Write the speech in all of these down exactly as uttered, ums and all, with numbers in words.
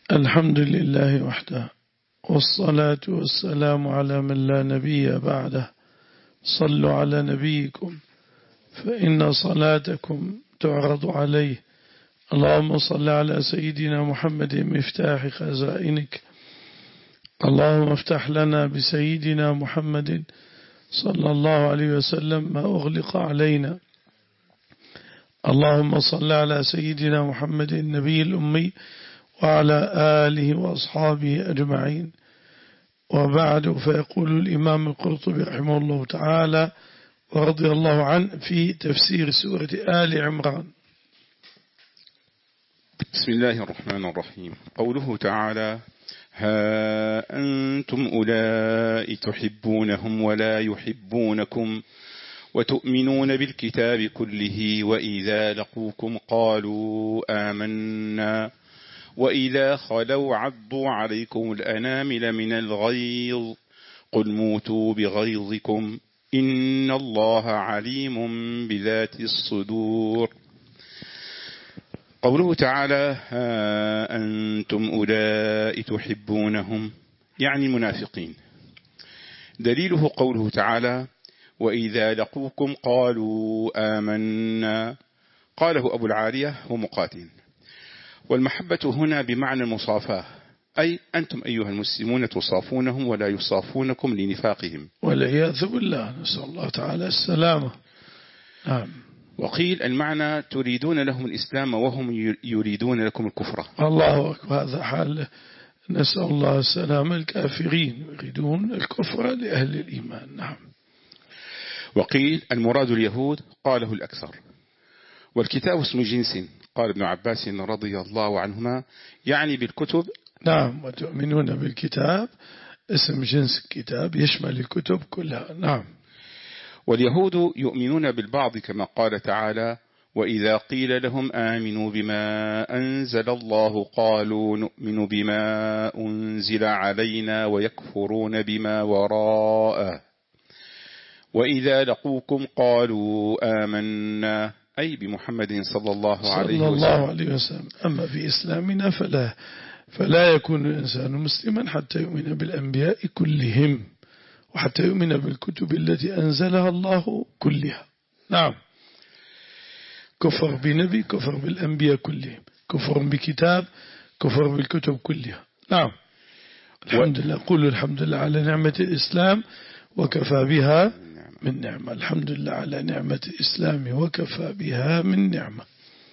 الحمد لله وحده، والصلاة والسلام على من لا نبي بعده. صلوا على نبيكم فإن صلاتكم تعرض عليه. اللهم صل على سيدنا محمد مفتاح خزائنك. اللهم افتح لنا بسيدنا محمد صلى الله عليه وسلم ما أغلق علينا. اللهم صل على سيدنا محمد النبي الأمي وعلى آله وأصحابه أجمعين. وبعد، فيقول الإمام القرطبي رحمه الله تعالى ورضي الله عنه في تفسير سورة آل عمران: بسم الله الرحمن الرحيم. قوله تعالى: ها أنتم أولئك تحبونهم ولا يحبونكم وتؤمنون بالكتاب كله وإذا لقوكم قالوا آمنا وإذا خلوا عضوا عليكم الأنامل من الغيظ قل موتوا بغيظكم إن الله عليم بذات الصدور. قوله تعالى: ها أنتم أولئك تحبونهم، يعني المنافقين. دليله قوله تعالى: وإذا لقوكم قالوا آمنا، قاله أبو العالية ومقاتل. والمحبة هنا بمعنى المصافاة، أي أنتم أيها المسلمون تصافونهم ولا يصافونكم لنفاقهم والعياذ بالله، نسأل الله تعالى السلامة. نعم. وقيل المعنى تريدون لهم الإسلام وهم يريدون لكم الكفر. الله أكبر، هذا حال نسأل الله السلامة. الكافرين يريدون الكفر لأهل الإيمان. نعم. وقيل المراد اليهود، قاله الأكثر. والكتاب اسم جنس، قال ابن عباس رضي الله عنهما، يعني بالكتب. نعم. وتؤمنون بالكتاب اسم جنس الكتاب يشمل الكتب كلها. نعم. واليهود يؤمنون بالبعض كما قال تعالى: وإذا قيل لهم آمنوا بما أنزل الله قالوا نؤمن بما أنزل علينا ويكفرون بما وراءه وإذا لقوكم قالوا آمنا، أي بمحمد صلى الله عليه وسلم, صلى الله عليه وسلم. أما في إسلامنا فلا فلا يكون الإنسان مسلما حتى يؤمن بالأنبياء كلهم، وحتى يؤمن بالكتب التي أنزلها الله كلها. نعم. كفر بنبي كفر بالأنبياء كلهم، كفر بكتاب كفر بالكتب كلها. نعم. الحمد لله. قولوا الحمد لله على نعمة الإسلام وكفى بها من نعمة. الحمد لله على نعمة الإسلام وكفى بها من نعمة.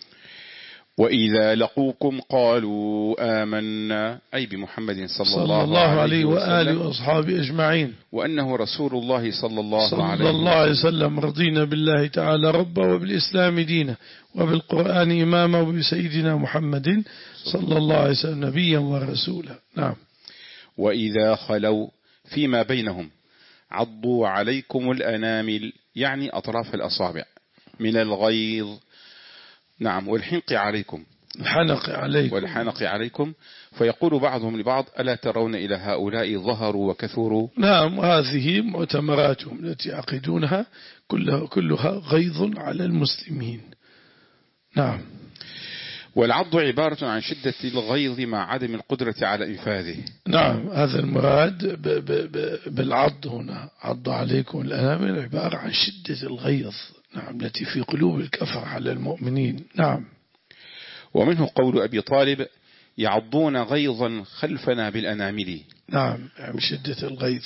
وإذا لقوكم قالوا آمنا، أي بمحمد صلى, صلى الله, الله عليه, عليه وآله وأصحابه أجمعين، وأنه رسول الله صلى الله صلى عليه الله عليه وسلم. رضينا بالله تعالى ربا وبالإسلام دينا وبالقرآن إماما وبسيدنا محمد صلى الله عليه وسلم نبيا ورسولا. نعم. وإذا خلوا فيما بينهم عضوا عليكم الأنامل، يعني أطراف الأصابع، من الغيظ. نعم. والحنق عليكم، الحنق عليكم والحنق عليكم. فيقول بعضهم لبعض: ألا ترون إلى هؤلاء ظهروا وكثروا؟ نعم. وهذه مؤتمراتهم التي يعقدونها كلها, كلها غيظ على المسلمين. نعم. والعض عبارة عن شدة الغيظ مع عدم القدرة على إنفاذه. نعم. هذا المراد ب ب ب بالعض هنا. عض عليكم الأنامل عبارة عن شدة الغيظ، نعم، التي في قلوب الكفر على المؤمنين. نعم. ومنه قول أبي طالب: يعضون غيظا خلفنا بالأنامل. نعم، من شدة الغيظ.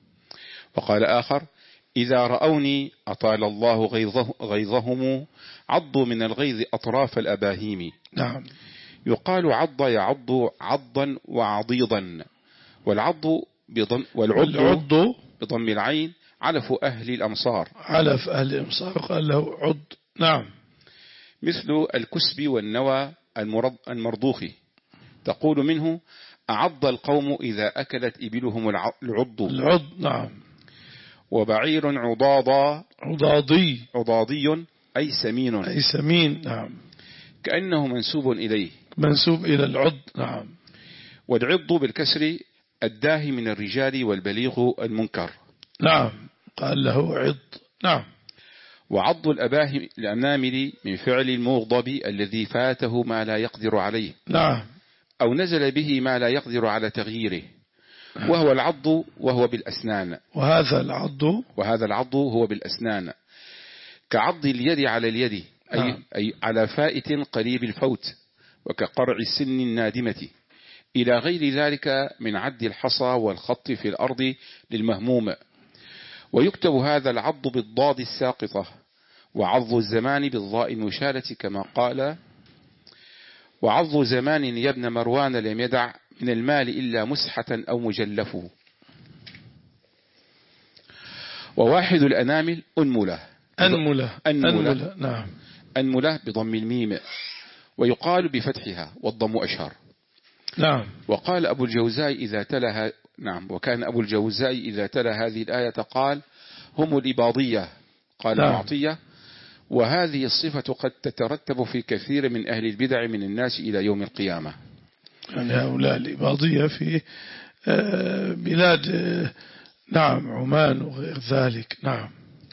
وقال آخر: إذا رأوني أطال الله غيظه غيظهم عضوا من الغيظ أطراف الأباهيم. نعم. يقال عض يعض عضا وعضيضا، والعض بضم والعض بضم العين علف أهل الأمصار. علف أهل الأمصار قال له عض. نعم. مثل الكسب والنوى المرضوخ، تقول منه: أعض القوم إذا أكلت إبلهم العض. العض. نعم. وبعير عضاضا عضاضي عضاضي أي سمين أي سمين. نعم. كأنه منسوب إليه، منسوب إلى العض. نعم. والعض بالكسر الداهي من الرجال والبليغ المنكر. نعم. قال له عض. نعم. وعض الأباهم الأنامل من فعل المغضب الذي فاته ما لا يقدر عليه. نعم. أو نزل به ما لا يقدر على تغييره، وهو العض وهو بالأسنان. وهذا العض وهذا العض هو بالأسنان كعض اليد على اليد، أي, نعم. أي على فائت قريب الفوت، وكقرع السن النادمة، إلى غير ذلك من عد الحصى والخط في الأرض للمهموم. ويكتب هذا العض بالضاد الساقطة، وعض الزمان بالضاء المشالة، كما قال: وعض زمان يا ابن مروان لم يدع من المال إلا مسحة أو مجلفه. وواحد الأنامل أنملة أنملة أنملة, أنملة. نعم. أنملة بضم الميم، ويقال بفتحها والضم أشهر. نعم. وقال أبو الجوزاء إذا تلا نعم وكان أبو الجوزاء إذا تلا هذه الآية قال: هم الإباضية. قال نعم. معطية: وهذه الصفة قد تترتب في كثير من أهل البدع من الناس إلى يوم القيامة. يعني هؤلاء الإباضية في بلاد نعم عمان وغير ذلك. نعم.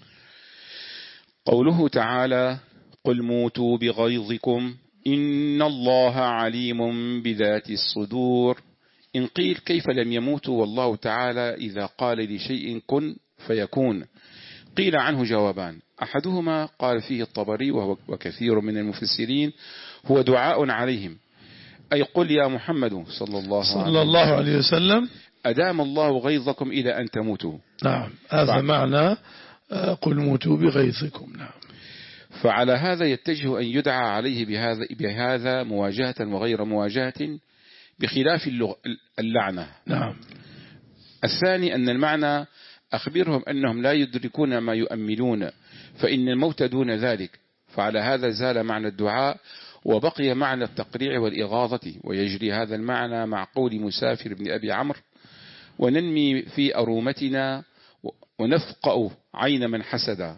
قوله تعالى: قل موتوا بغيظكم إن الله عليم بذات الصدور. إن قيل كيف لم يموتوا والله تعالى إذا قال لشيء كن فيكون؟ قيل عنه جوابان: أحدهما قال فيه الطبري وهو وكثير من المفسرين هو دعاء عليهم، أي قل يا محمد صلى الله, صلى الله عليه وسلم أدام الله غيظكم إلى أن تموتوا. نعم، هذا معنى قل موتوا بغيظكم. نعم. فعلى هذا يتجه أن يدعى عليه بهذا, بهذا مواجهة وغير مواجهة، بخلاف اللعنة. نعم. الثاني أن المعنى أخبرهم أنهم لا يدركون ما يؤملون، فإن الموت دون ذلك. فعلى هذا زال معنى الدعاء وبقي معنى التقريع والإغاظة. ويجري هذا المعنى مع قول مسافر بن أبي عمرو: وننمي في أرومتنا ونفقأ عين من حسدا.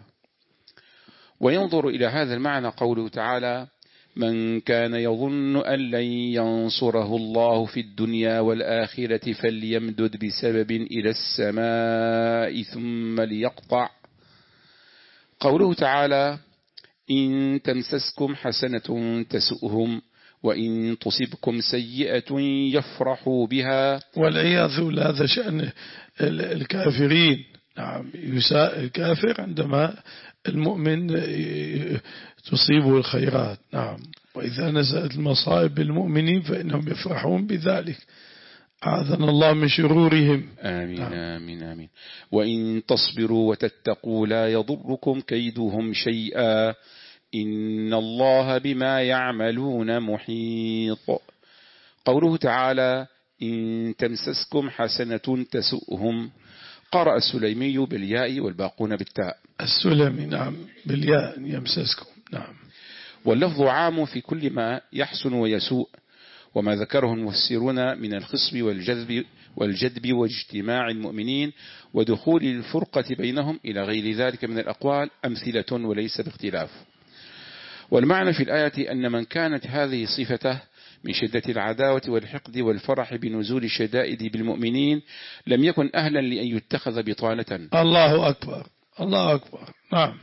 وينظر إلى هذا المعنى قوله تعالى: من كان يظن أن لن ينصره الله في الدنيا والآخرة فليمدد بسبب إلى السماء ثم ليقطع. قوله تعالى: إن تمسسكم حسنة تسؤهم وإن تصبكم سيئة يفرحوا بها. والعياذ بالله هذا شأن الكافرين. نعم، يساء الكافر عندما المؤمن تصيبه الخيرات. نعم. وإذا نزلت المصائب بالمؤمنين فإنهم يفرحون بذلك. أعاذنا الله من شرورهم. آمين. نعم. آمين آمين. وإن تصبروا وتتقوا لا يضركم كيدهم شيئا إن الله بما يعملون محيط. قوله تعالى: إن تمسسكم حسنة تسؤهم. قرأ السليمي بالياء والباقون بالتاء. السلمي نعم بالياء يمسسكم. نعم. واللفظ عام في كل ما يحسن ويسوء، وما ذكره المفسرون من الخصب والجذب والجدب واجتماع المؤمنين ودخول الفرقة بينهم إلى غير ذلك من الأقوال أمثلة وليس باختلاف. والمعنى في الآية أن من كانت هذه صفته من شدة العداوة والحقد والفرح بنزول الشدائد بالمؤمنين لم يكن أهلا لأن يتخذ بطانة. الله أكبر. الله أكبر. نعم.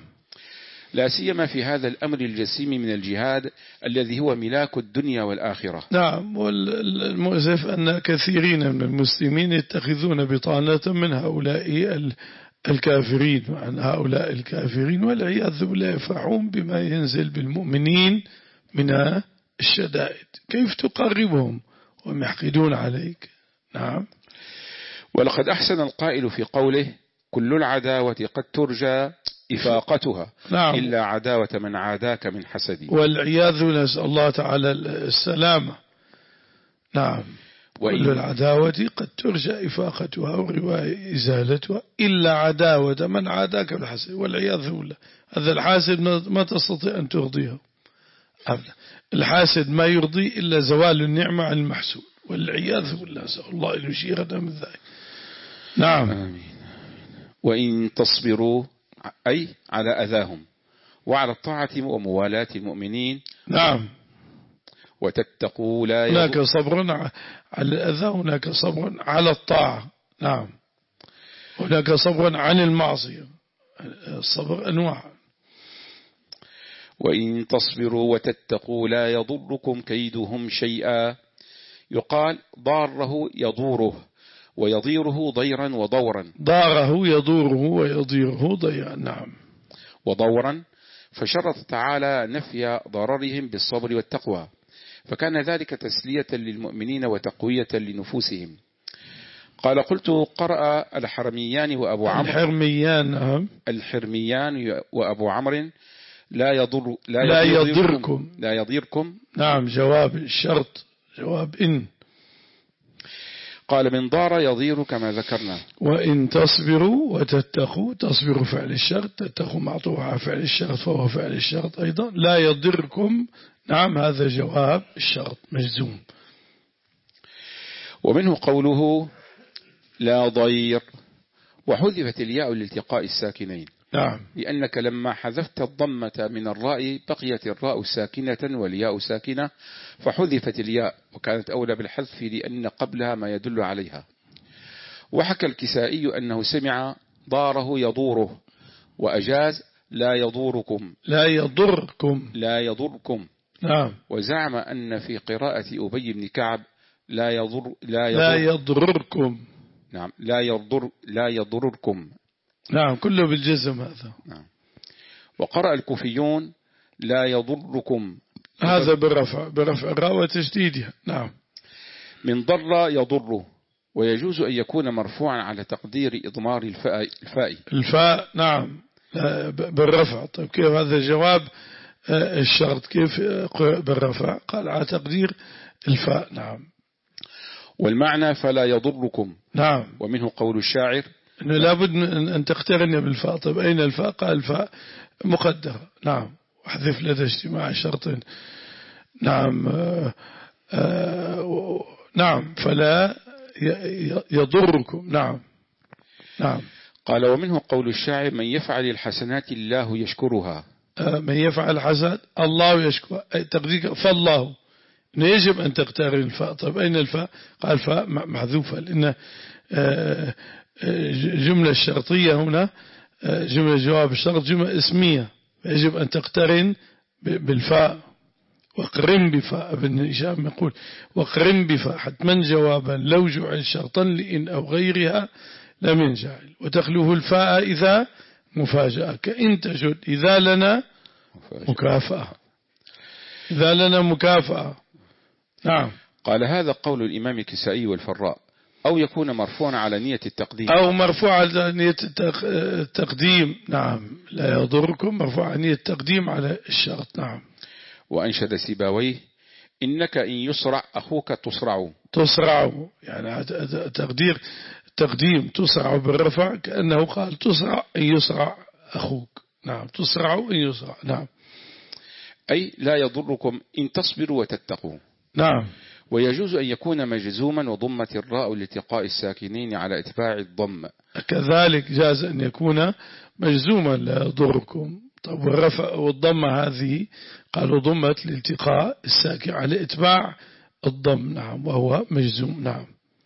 لا سيما في هذا الأمر الجسيم من الجهاد الذي هو ملاك الدنيا والآخرة. نعم. والمؤسف أن كثيرين من المسلمين يتخذون بطانة من هؤلاء الكافرين، وعن هؤلاء الكافرين والعياذ بالله يفرحون بما ينزل بالمؤمنين من الشدائد. كيف تقربهم وهم يحقدون عليك؟ نعم. ولقد أحسن القائل في قوله: كل العداوة قد ترجى إفاقتها. نعم. إلا عداوة من عاداك من حسدي. والعياذ نسأل الله تعالى السلامة. نعم. كل العداوة قد ترجى إفاقتها ورواية إزالتها إلا عداوة من عاداك بالحسد. والعياذ بالله هذا الحاسد ما تستطيع أن ترضيه أبدا. الحاسد ما يرضي إلا زوال النعمة عن المحسود، والعياذ بالله نسأل الله أن يشيرنا من ذلك. نعم. آمين. وإن تصبروا أي على أذاهم وعلى الطاعة وموالاة المؤمنين. نعم. وتتقوا لا يضر. هناك صبر على الأذى، هناك صبر على الطاعة. نعم. هناك صبر عن المعصية. الصبر أنواع. وإن تصبروا وتتقوا لا يضركم كيدهم شيئا يقال ضاره يضوره ويضيره ضيرا وضورا. ضاره يضوره ويضيره ضيرا. نعم. وضورا. فشرط تعالى نفي ضررهم بالصبر والتقوى، فكان ذلك تسلية للمؤمنين وتقوية لنفوسهم. قال قلت قرأ الحرميان وأبو عمرو الحرميان نعم الحرميان وأبو عمرو لا يضر لا, لا يضركم, يضركم لا يضركم. نعم جواب الشرط جواب إن. قال من ضار يضير كما ذكرنا. وإن تصبروا وتتقوا، تصبروا فعل الشرط، تتقوا معطوف على فعل الشرط فهو فعل الشرط أيضا. لا يضركم نعم هذا جواب الشرط مجزوم. ومنه قوله لا ضير، وحذفت الياء لالتقاء الساكنين. نعم. لأنك لما حذفت الضمة من الراء بقيت الراء ساكنة والياء ساكنة، فحذفت الياء وكانت أولى بالحذف لأن قبلها ما يدل عليها. وحكى الكسائي أنه سمع ضاره يضوره وأجاز لا يضوركم لا يضركم لا يضركم. نعم. وزعم أن في قراءة أبي بن كعب لا يضر لا, يضر لا يضرركم. نعم لا يضر لا يضرركم. نعم كله بالجزم هذا. نعم. وقرأ الكوفيون لا يضركم، هذا برفع برفع الراء وتشديدها. نعم. من ضر يضر، ويجوز أن يكون مرفوعا على تقدير إضمار الفاء الفاء, الفاء نعم بالرفع. طيب كيف هذا جواب الشرط كيف بالرفع؟ قال على تقدير الفاء. نعم. والمعنى فلا يضركم. نعم. ومنه قول الشاعر أنه لابد من أن تقترن بالفاء. طيب أين الفاء؟ قال الفاء مقدرة. نعم. واحذف لدى اجتماع شرط. نعم. آآ آآ نعم فلا يضركم. نعم. نعم. قال ومنه قول الشاعر من يفعل الحسنات الله يشكرها. من يفعل الحسنات الله يشكر، تقدير فالله يجب أن تقترن الفاء. طيب أين الفاء؟ قال الفاء محذوفة لأن جملة الشرطية هنا جملة جواب الشرط جملة اسمية، يجب أن تقترن بالفاء. وقرن بفاء، ابن هشام يقول وقرن بفاء حتما جوابا لو جعل شرطا لإن أو غيرها لم ينجعل. وتخلوه الفاء إذا مفاجأة كإن تجد إذا لنا مكافأة، إذا لنا مكافأة. نعم. قال هذا قول الإمام الكسائي والفراء، أو يكون مرفوعا على نية التقديم أو مرفوع على نية التقديم. نعم. لا يضركم مرفوع على نية التقديم على الشرط. نعم. وأنشد سيباويه إنك إن يسرع أخوك تصرع. تصرع يعني تقدير تقديم تسرع بالرفع كأنه قال تسرع إن يسرع أخوك. نعم. تسرع إن يسرع. نعم. أي لا يضركم إن تصبروا وتتقوا. نعم. ويجوز أن يكون مجزوما وضمة الراء لالتقاء الساكنين على اتباع الضم. كذلك جاز أن يكون مجزوما لا يضركم. طب والرفع والضمة هذه قالوا ضمت لالتقاء الساكن على اتباع الضم. نعم. وهو مجزوم. نعم.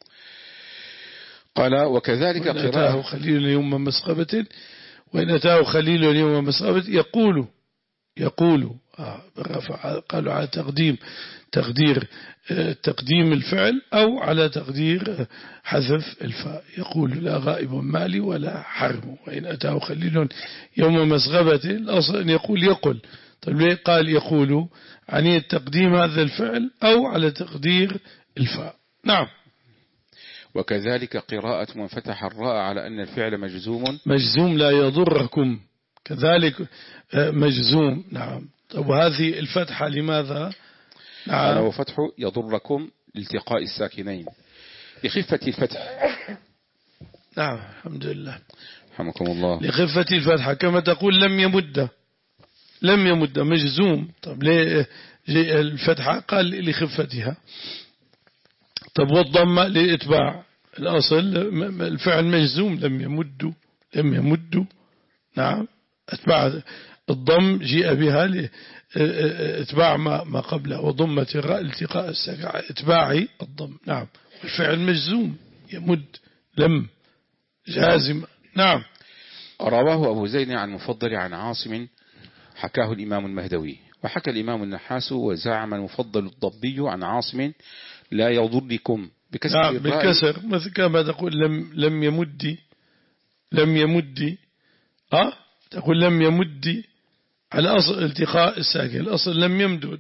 قال وكذلك وإن قراءة أتاه خليل يوم مسغبة وإن أتاه خليل يوم مسغبة يقول يقول آه بالرفع. قالوا على تقديم تقدير آه تقديم الفعل أو على تقدير حذف الفاء. يقول لا غائب مالي ولا حرم. وإن أتاه خليل يوم مسغبة الأصل أن يقول يقول. طيب ليه قال يقول؟ عن تقديم هذا الفعل أو على تقدير الفاء. نعم. وكذلك قراءة من فتح الراء على أن الفعل مجزوم مجزوم لا يضركم كذلك مجزوم. نعم. طب وهذه الفتحة لماذا؟ نعم. وفتح يضركم لالتقاء الساكنين لخفة الفتح. نعم. الحمد لله. رحمكم الله. لخفة الفتحة كما تقول لم يمد لم يمد مجزوم. طب ليه الفتحة؟ قال لخفتها. طب والضمة لإتباع الأصل الفعل مجزوم لم يمد لم يمد. نعم. اتباع الضم جيء بها لاتباع ما ما قبله وضمة الراء التقاء الساكن اتباعي الضم. نعم. الفعل مجزوم يمد لم جازم. نعم. رواه أبو زيد عن مفضل عن عاصم حكاه الإمام المهدوي. وحكى الإمام النحاس وزعم المفضل الضبي عن عاصم لا يضركم بكسر نعم الراء. بالكسر، مثل كما تقول لم لم يمد، لم يمد ها تقول لم يمد على أصل التقاء الساكن، الأصل لم يمدد.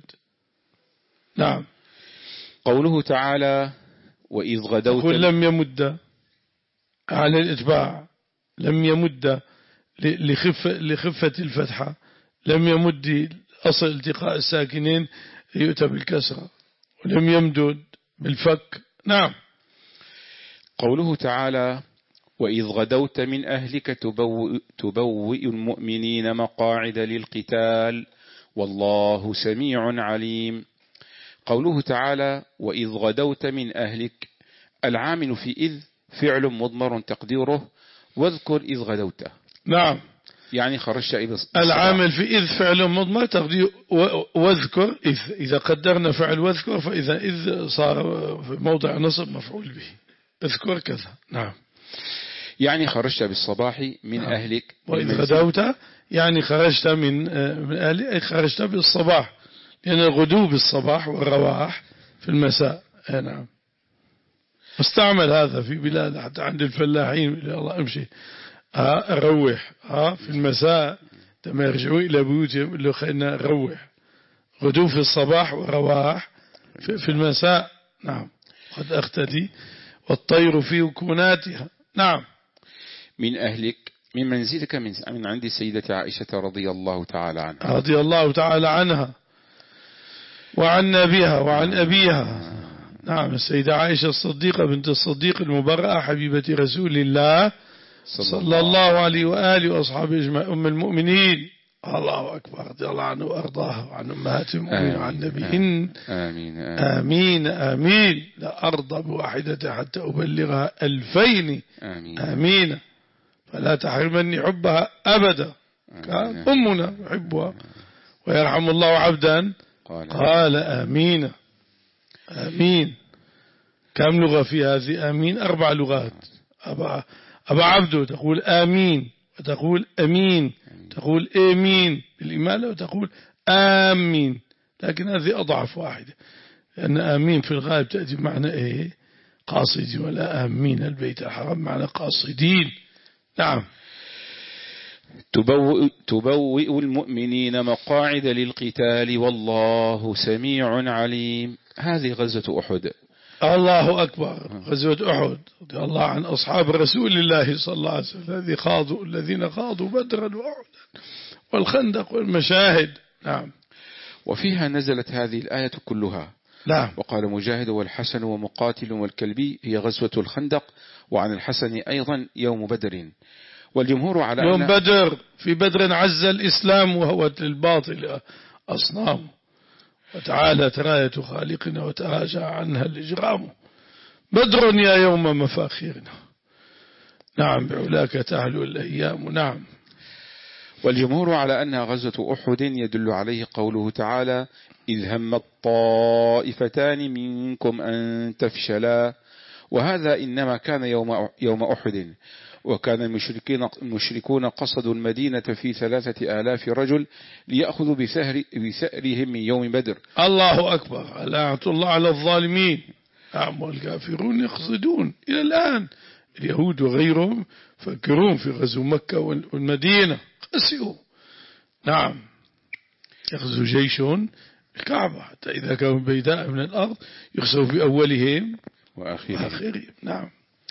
نعم. قوله تعالى وإذ غدوت تقول لم يمد على الإتباع، لم يمد لخفة, لخفة الفتحة، لم يمد أصل التقاء الساكنين يؤتى بالكسرة، ولم يمدد بالفك. نعم. قوله تعالى وإذ غدوت من أهلك تبوئ, تبوئ المؤمنين مقاعد للقتال والله سميع عليم. قوله تعالى وإذ غدوت من أهلك، العامل في إذ فعل مضمر تقديره واذكر إذ غدوت. نعم. يعني خرجت إلى الصباح. العامل في إذ فعل مضمر تقدير واذكر إذ، إذا قدرنا فعل واذكر فإذا إذ صار في موضع نصب مفعول به، اذكر كذا. نعم. يعني خرجت بالصباح من نعم. أهلك. وإذ غدوت يعني خرجت من من أهلك، خرجت بالصباح، لأن الغدو بالصباح والرواح في المساء. نعم. مستعمل هذا في بلاد حتى عند الفلاحين، الله امشي ها روح ها في المساء لما يرجعوا إلى بيوتهم اللي خلينا نروح، غدو في الصباح ورواح في, في المساء. نعم. قد أختدي والطير في وكناتها. نعم. من أهلك من منزلك من, من عند السيدة عائشة رضي الله تعالى عنها رضي الله تعالى عنها وعن أبيها وعن أبيها. نعم. السيدة عائشة الصديقة بنت الصديق المبرأة حبيبة رسول الله صلى الله عليه وآله وأصحابه أجمعين، أم المؤمنين. الله أكبر، رضي الله عنه وأرضاها وعن أمهات المؤمنين وعن نبيهن. آمين آمين آمين. لا أرضى بواحدة حتى أبلغها ألفين. آمين آمين. فلا تحرمني حبها أبدا. كان أمنا يحبها. ويرحم الله عبدا قال آمين آمين. كم لغة في هذه آمين؟ أربع لغات. أبا, أبا عبده تقول آمين، وتقول أمين، تقول آمين بالإمالة، وتقول آمين، لكن هذه أضعف واحدة، لأن آمين في الغالب تأتي بمعنى إيه؟ قاصدين، ولا آمين البيت الحرام معنى قاصدين. نعم. تبوئ, تبوئ المؤمنين مقاعد للقتال والله سميع عليم. هذه غزوة أحد. الله أكبر. غزوة أحد رضي الله عن أصحاب رسول الله صلى الله عليه وسلم الذي خاضوا الذين خاضوا بدرا وأحدا والخندق والمشاهد. نعم. وفيها نزلت هذه الآية كلها. نعم. وقال مجاهد والحسن ومقاتل والكلبي هي غزوة الخندق، وعن الحسن أيضا يوم بدر. والجمهور على يوم أن بدر، في بدر عز الإسلام وهو الباطل أصنام، وتعالت راية خالقنا وتراجع عنها الإجرام. بدر يا يوم مفاخرنا، نعم بعلاك تعلو الأيام. نعم. والجمهور على أنها غزوة أحد يدل عليه قوله تعالى إذ هم الطائفتان منكم أن تفشلا، وهذا إنما كان يوم يوم أحد، وكان المشركين المشركون قصدوا المدينة في ثلاثة آلاف رجل ليأخذوا بثأر بثأرهم من يوم بدر. الله أكبر. لعنة الله على الظالمين. نعم. والكافرون يقصدون إلى الآن، اليهود وغيرهم فكرون في غزو مكة والمدينة قسيوا. نعم. يغزو جيش الكعبة حتى إذا كانوا بيداء من الأرض يخسوا في أولهم وآخرهم. نعم.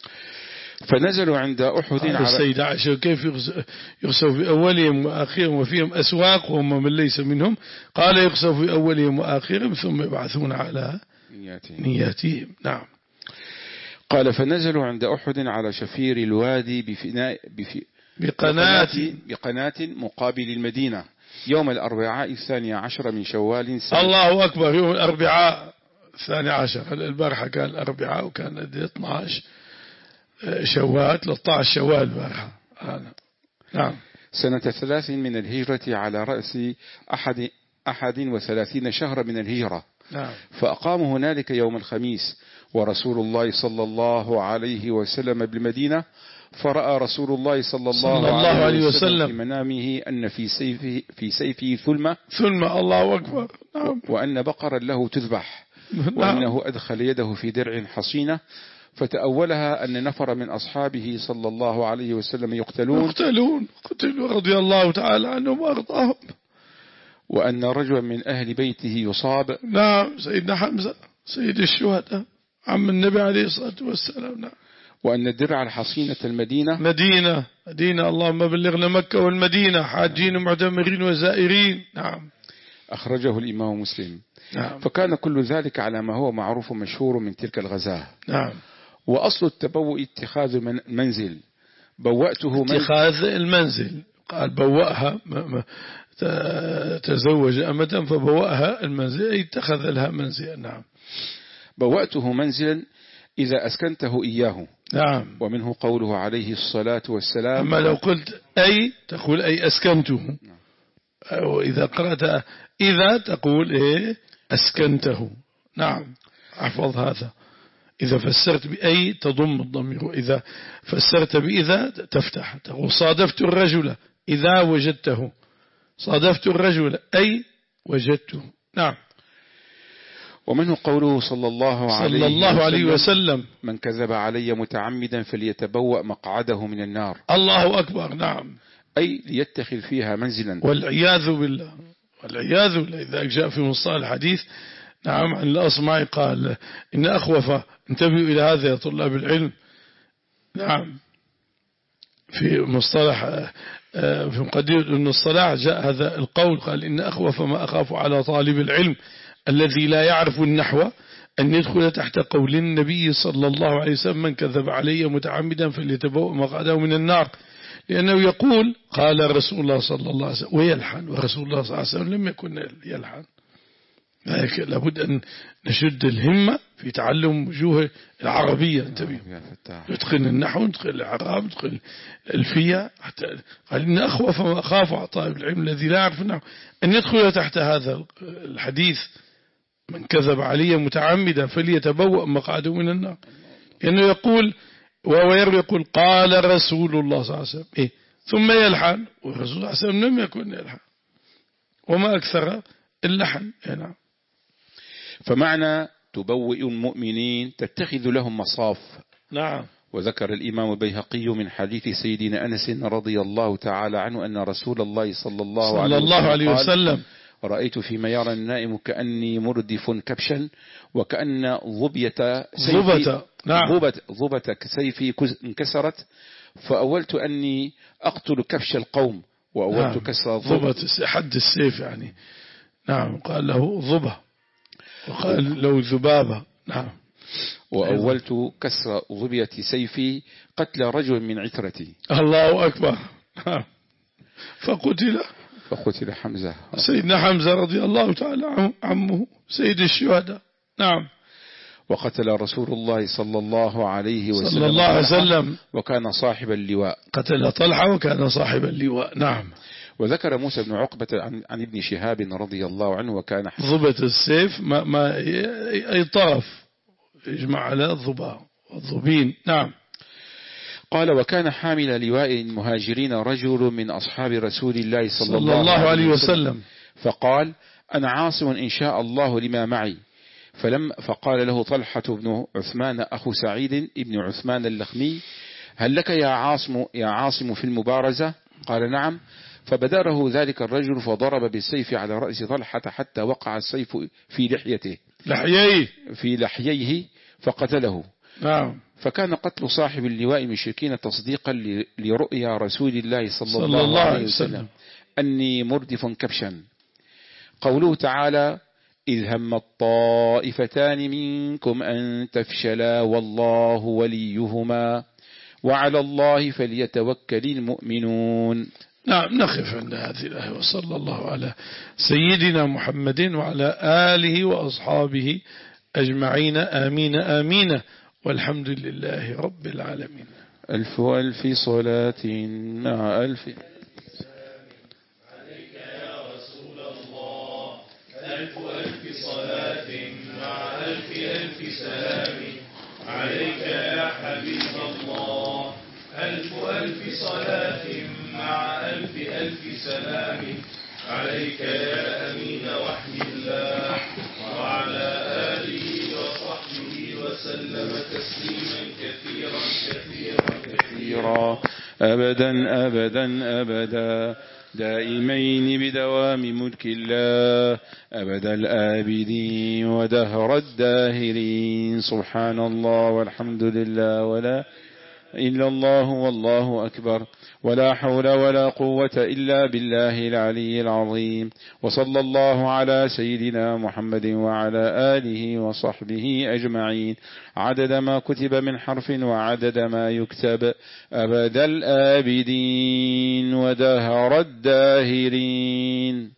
فنزلوا عند أحد على السيدة عائشة كيف يخسوا في أولهم وآخرهم وفيهم أسواق وهم من ليس منهم، قال يخسوا في أولهم وآخرهم ثم يبعثون على نياتهم. نعم. قال فنزلوا عند أحد على شفير الوادي بفناء بفي بقناة بقناة مقابل المدينة يوم الأربعاء الثاني عشر من شوال سنة. الله أكبر. يوم الأربعاء الثاني عشر، البارحة كان الأربعاء وكان اثني عشر شوال ثلاثة عشر شوال البارحة. نعم. سنة ثلاث من الهجرة على رأس أحد أحد وثلاثين شهر من الهجرة. نعم. فأقاموا هنالك يوم الخميس، ورسول الله صلى الله عليه وسلم بالمدينة، فرأى رسول الله صلى الله, صلى الله عليه, عليه وسلم في منامه أن في سيفه في سيفه ثلمة ثلمة. الله أكبر. نعم. وأن بقرا له تذبح، وأنه أدخل يده في درع حصينة، فتأولها أن نفر من أصحابه صلى الله عليه وسلم يقتلون يقتلون قتلوا رضي الله تعالى عنهم وأرضاهم، وأن رجلا من أهل بيته يصاب. نعم سيدنا حمزة سيد الشهداء عم النبي عليه الصلاة والسلام. نعم. وأن الدرع الحصينة المدينة مدينة مدينة اللهم بلغنا مكة والمدينة حاجين معتمرين وزائرين. نعم. أخرجه الإمام مسلم. نعم. فكان كل ذلك على ما هو معروف مشهور من تلك الغزاة. نعم. وأصل التبوء اتخاذ المنزل، بوأته اتخاذ المنزل، قال بوأها تزوج أمة فبوأها المنزل أي اتخذ لها منزلا. نعم. بوأته منزلا إذا أسكنته إياه. نعم. ومنه قوله عليه الصلاة والسلام. أما لو قلت أي تقول أي أسكنته، وإذا قرأت إذا تقول إيه أسكنته. نعم. احفظ هذا. إذا فسرت بأي تضم الضمير، وإذا فسرت بإذا تفتح، تقول صادفت الرجل إذا وجدته، صادفت الرجل أي وجدته. نعم. ومنه قوله صلى الله عليه, صلى الله عليه وسلم من كذب علي متعمدا فليتبوأ مقعده من النار. الله أكبر. نعم. أي ليتخذ فيها منزلا. والعياذ بالله والعياذ بالله. إذا جاء في مصطلح الحديث نعم عن الأصمعي قال إن أخوف، انتبهوا إلى هذا يا طلاب العلم. نعم. في مصطلح في مقدمة ابن الصلاح جاء هذا القول، قال إن أخوف ما أخاف على طالب العلم الذي لا يعرف النحو أن يدخل تحت قول النبي صلى الله عليه وسلم من كذب علي متعمدا فليتبوأ مقعده من النار، لأنه يقول قال رسول الله صلى الله عليه وسلم ويلحن، ورسول الله صلى الله عليه وسلم لم يكن يلحن. لابد أن نشد الهمة في تعلم وجوه العربية. انتبه، ندخل النحو، ندخل العرب، ندخل الألفية، حتى قال إن أخوف ما أخاف على طالب العلم الذي لا يعرف النحو أن يدخل تحت هذا الحديث من كذب علي متعمدا فليتبوأ مقعده من النار، لأنه يقول ويروي يقول قال رسول الله صلى الله عليه وسلم إيه ثم يلحن، والرسول صلى الله عليه وسلم لم يكن يلحن، وما أكثر اللحن. نعم. فمعنى تبوئ المؤمنين تتخذ لهم مصاف. نعم. وذكر الإمام البيهقي من حديث سيدنا أنس رضي الله تعالى عنه أن رسول الله صلى الله, صلى الله عليه وسلم رأيت فيما يرى النائم كأني مردف كبشا وكأن ضبية سيفي نعم. ضبة سيفي انكسرت، فأولت أني أقتل كبش القوم وأولت نعم. كسر ضبة حد السيف يعني. نعم. قال له ضبة وقال له ذبابة. نعم. وأولت كسر ضبية سيفي قتل رجل من عترتي. الله أكبر. نعم. فقتل فقتل حمزة سيدنا حمزة رضي الله تعالى عمه سيد الشهداء. نعم. وقتل رسول الله صلى الله عليه وسلم صلى الله عليه وسلم وكان صاحب اللواء. قتل طلحة وكان صاحب اللواء. نعم. وذكر موسى بن عقبة عن, عن ابن شهاب رضي الله عنه وكان ضبة السيف ما, ما أي طرف يجمع على الضباء والضبين. نعم. قال وكان حامل لواء المهاجرين رجل من أصحاب رسول الله صلى, صلى الله, الله عليه وسلم, وسلم فقال أنا عاصم إن شاء الله لما معي. فلم فقال له طلحة بن عثمان أخو سعيد ابن عثمان اللخمي هل لك يا عاصم, يا عاصم في المبارزة؟ قال نعم. فبدره ذلك الرجل فضرب بالسيف على رأس طلحة حتى وقع السيف في لحيته لحييه في لحييه فقتله. نعم. فكان قتل صاحب اللواء المشركين تصديقا لرؤيا رسول الله صلى, صلى الله, الله عليه وسلم أني مردف كبشا. قوله تعالى إذ هم الطائفتان منكم أن تفشلا والله وليهما وعلى الله فليتوكل المؤمنون. نعم. نقف عند هذه الآية وصلى الله على سيدنا محمد وعلى آله وأصحابه أجمعين آمين آمين والحمد لله رب العالمين. ألف وألف صلاة مع ألف عليك يا رسول الله ألف ألف صلاة مع ألف ألف سلام عليك يا حبيب الله ألف ألف صلاة مع ألف ألف سلام عليك يا أمين وحي الله وعلى آله وسلم تسليما كثيرا كثيرا كثيرا أبدا أبدا أبدا دائمين بدوام ملك الله أبد الآبدين ودهر الداهرين. سبحان الله والحمد لله ولا إلا الله والله أكبر ولا حول ولا قوة إلا بالله العلي العظيم. وصلى الله على سيدنا محمد وعلى آله وصحبه أجمعين عدد ما كتب من حرف وعدد ما يكتب أبد الآبدين ودهر الداهرين.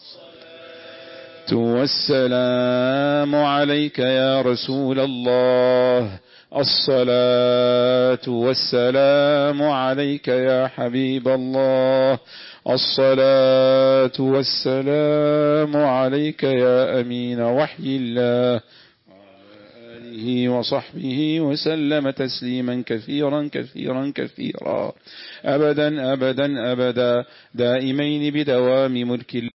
والسلام عليك يا رسول الله. الصلاة والسلام عليك يا حبيب الله. الصلاة والسلام عليك يا أمين وحي الله وعلى آله وصحبه وسلم تسليما كثيرا كثيرا كثيرا أبدا أبدا أبدا دائمين بدوام ملك الله.